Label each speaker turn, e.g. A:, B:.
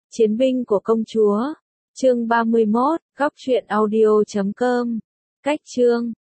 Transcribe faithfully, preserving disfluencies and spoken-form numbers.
A: Chiến binh của công chúa. Chương ba mươi mốt, góc truyện audio chấm com. Cách chương